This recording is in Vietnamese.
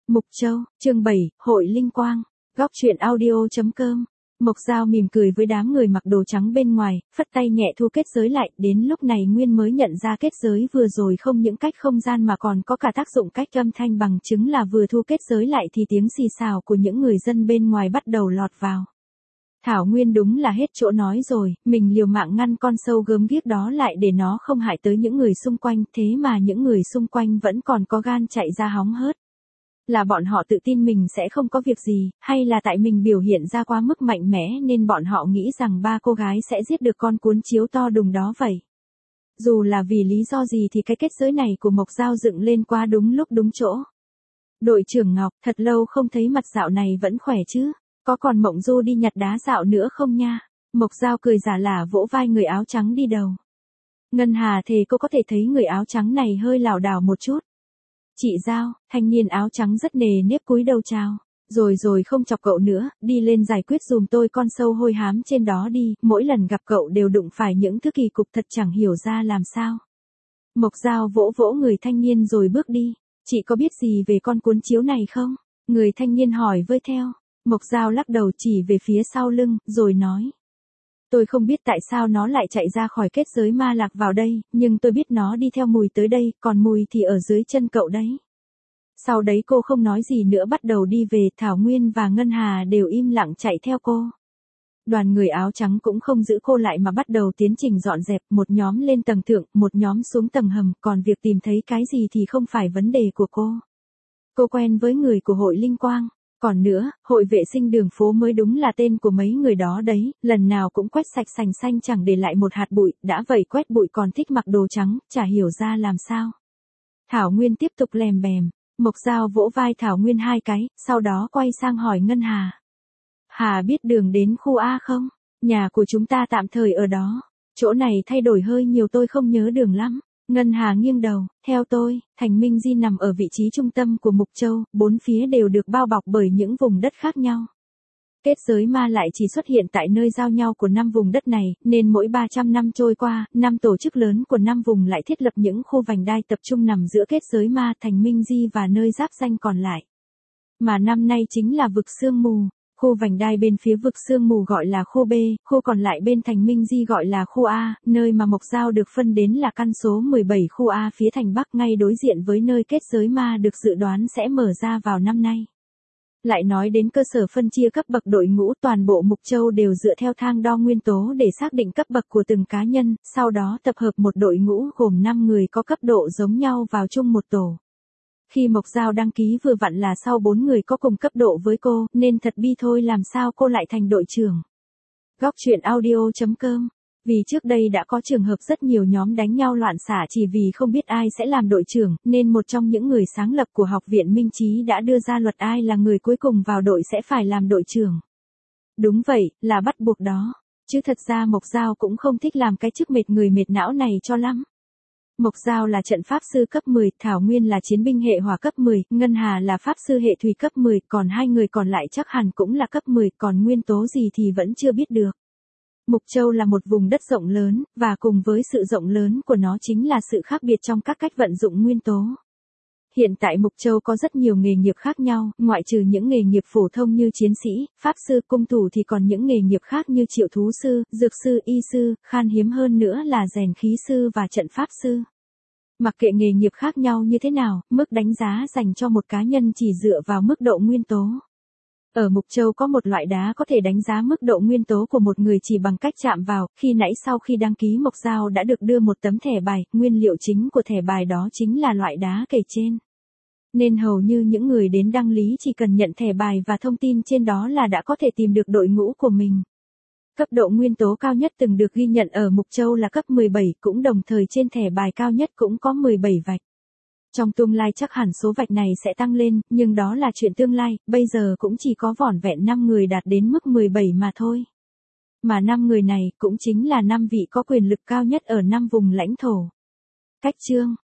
Mục Châu, chương 7, Hội Linh Quang, góc truyện audio.com. Mộc Dao mỉm cười với đám người mặc đồ trắng bên ngoài, phất tay nhẹ thu kết giới lại, đến lúc này Nguyên mới nhận ra kết giới vừa rồi không những cách không gian mà còn có cả tác dụng cách âm thanh, bằng chứng là vừa thu kết giới lại thì tiếng xì xào của những người dân bên ngoài bắt đầu lọt vào. Thảo Nguyên đúng là hết chỗ nói rồi, mình liều mạng ngăn con sâu gớm ghiếc đó lại để nó không hại tới những người xung quanh, thế mà những người xung quanh vẫn còn có gan chạy ra hóng hớt. Là bọn họ tự tin mình sẽ không có việc gì, hay là tại mình biểu hiện ra quá mức mạnh mẽ nên bọn họ nghĩ rằng ba cô gái sẽ giết được con cuốn chiếu to đùng đó vậy? Dù là vì lý do gì thì cái kết giới này của Mộc Dao dựng lên quá đúng lúc đúng chỗ. Đội trưởng Ngọc, thật lâu không thấy mặt, dạo này vẫn khỏe chứ? Có còn Mộng Du đi nhặt đá dạo nữa không nha? Mộc Dao cười giả lả vỗ vai người áo trắng đi đầu. Ngân Hà thề cô có thể thấy người áo trắng này hơi lảo đảo một chút. Chị Dao, thanh niên áo trắng rất nề nếp cúi đầu chào. Rồi không chọc cậu nữa, đi lên giải quyết dùm tôi con sâu hôi hám trên đó đi, mỗi lần gặp cậu đều đụng phải những thứ kỳ cục thật chẳng hiểu ra làm sao. Mộc Dao vỗ vỗ người thanh niên rồi bước đi. Chị có biết gì về con cuốn chiếu này không? Người thanh niên hỏi với theo. Mộc Dao lắc đầu chỉ về phía sau lưng, rồi nói. Tôi không biết tại sao nó lại chạy ra khỏi kết giới ma lạc vào đây, nhưng tôi biết nó đi theo Mùi tới đây, còn Mùi thì ở dưới chân cậu đấy. Sau đấy cô không nói gì nữa, bắt đầu đi về, Thảo Nguyên và Ngân Hà đều im lặng chạy theo cô. Đoàn người áo trắng cũng không giữ cô lại mà bắt đầu tiến trình dọn dẹp, một nhóm lên tầng thượng, một nhóm xuống tầng hầm, còn việc tìm thấy cái gì thì không phải vấn đề của cô. Cô quen với người của Hội Linh Quang. Còn nữa, hội vệ sinh đường phố mới đúng là tên của mấy người đó đấy, lần nào cũng quét sạch sành xanh chẳng để lại một hạt bụi, đã vậy quét bụi còn thích mặc đồ trắng, chả hiểu ra làm sao. Thảo Nguyên tiếp tục lèm bèm, Mộc Dao vỗ vai Thảo Nguyên hai cái, sau đó quay sang hỏi Ngân Hà. Hà biết đường đến khu A không? Nhà của chúng ta tạm thời ở đó. Chỗ này thay đổi hơi nhiều, tôi không nhớ đường lắm. Ngân Hà nghiêng đầu, theo tôi, Thành Minh Di nằm ở vị trí trung tâm của Mục Châu, bốn phía đều được bao bọc bởi những vùng đất khác nhau. Kết giới ma lại chỉ xuất hiện tại nơi giao nhau của 5 vùng đất này, nên mỗi 300 năm trôi qua, 5 tổ chức lớn của 5 vùng lại thiết lập những khu vành đai tập trung nằm giữa kết giới ma, Thành Minh Di và nơi giáp ranh còn lại. Mà năm nay chính là vực sương mù. Khu vành đai bên phía vực sương mù gọi là khu B, khu còn lại bên Thành Minh Di gọi là khu A, nơi mà Mộc Dao được phân đến là căn số 17 khu A phía thành Bắc, ngay đối diện với nơi kết giới ma được dự đoán sẽ mở ra vào năm nay. Lại nói đến cơ sở phân chia cấp bậc đội ngũ, toàn bộ Mục Châu đều dựa theo thang đo nguyên tố để xác định cấp bậc của từng cá nhân, sau đó tập hợp một đội ngũ gồm 5 người có cấp độ giống nhau vào chung một tổ. Khi Mộc Dao đăng ký vừa vặn là sau 4 người có cùng cấp độ với cô, nên thật bi thôi làm sao cô lại thành đội trưởng. Góc truyện audio.com. Vì trước đây đã có trường hợp rất nhiều nhóm đánh nhau loạn xả chỉ vì không biết ai sẽ làm đội trưởng, nên một trong những người sáng lập của Học viện Minh Trí đã đưa ra luật ai là người cuối cùng vào đội sẽ phải làm đội trưởng. Đúng vậy, là bắt buộc đó. Chứ thật ra Mộc Dao cũng không thích làm cái chức mệt người mệt não này cho lắm. Mộc Dao là trận pháp sư cấp 10, Thảo Nguyên là chiến binh hệ hỏa cấp 10, Ngân Hà là pháp sư hệ thủy cấp 10, còn hai người còn lại chắc hẳn cũng là cấp 10, còn nguyên tố gì thì vẫn chưa biết được. Mục Châu là một vùng đất rộng lớn, và cùng với sự rộng lớn của nó chính là sự khác biệt trong các cách vận dụng nguyên tố. Hiện tại Mục Châu có rất nhiều nghề nghiệp khác nhau, ngoại trừ những nghề nghiệp phổ thông như chiến sĩ, pháp sư, cung thủ thì còn những nghề nghiệp khác như triệu thú sư, dược sư, y sư, khan hiếm hơn nữa là rèn khí sư và trận pháp sư. Mặc kệ nghề nghiệp khác nhau như thế nào, mức đánh giá dành cho một cá nhân chỉ dựa vào mức độ nguyên tố. Ở Mục Châu có một loại đá có thể đánh giá mức độ nguyên tố của một người chỉ bằng cách chạm vào, khi nãy sau khi đăng ký Mộc Dao đã được đưa một tấm thẻ bài, nguyên liệu chính của thẻ bài đó chính là loại đá kể trên. Nên hầu như những người đến đăng lý chỉ cần nhận thẻ bài và thông tin trên đó là đã có thể tìm được đội ngũ của mình. Cấp độ nguyên tố cao nhất từng được ghi nhận ở Mục Châu là cấp 17, cũng đồng thời trên thẻ bài cao nhất cũng có 17 vạch. Trong tương lai chắc hẳn số vạch này sẽ tăng lên, nhưng đó là chuyện tương lai, bây giờ cũng chỉ có vỏn vẹn 5 người đạt đến mức 17 mà thôi. Mà 5 người này cũng chính là 5 vị có quyền lực cao nhất ở 5 vùng lãnh thổ. Cách chương,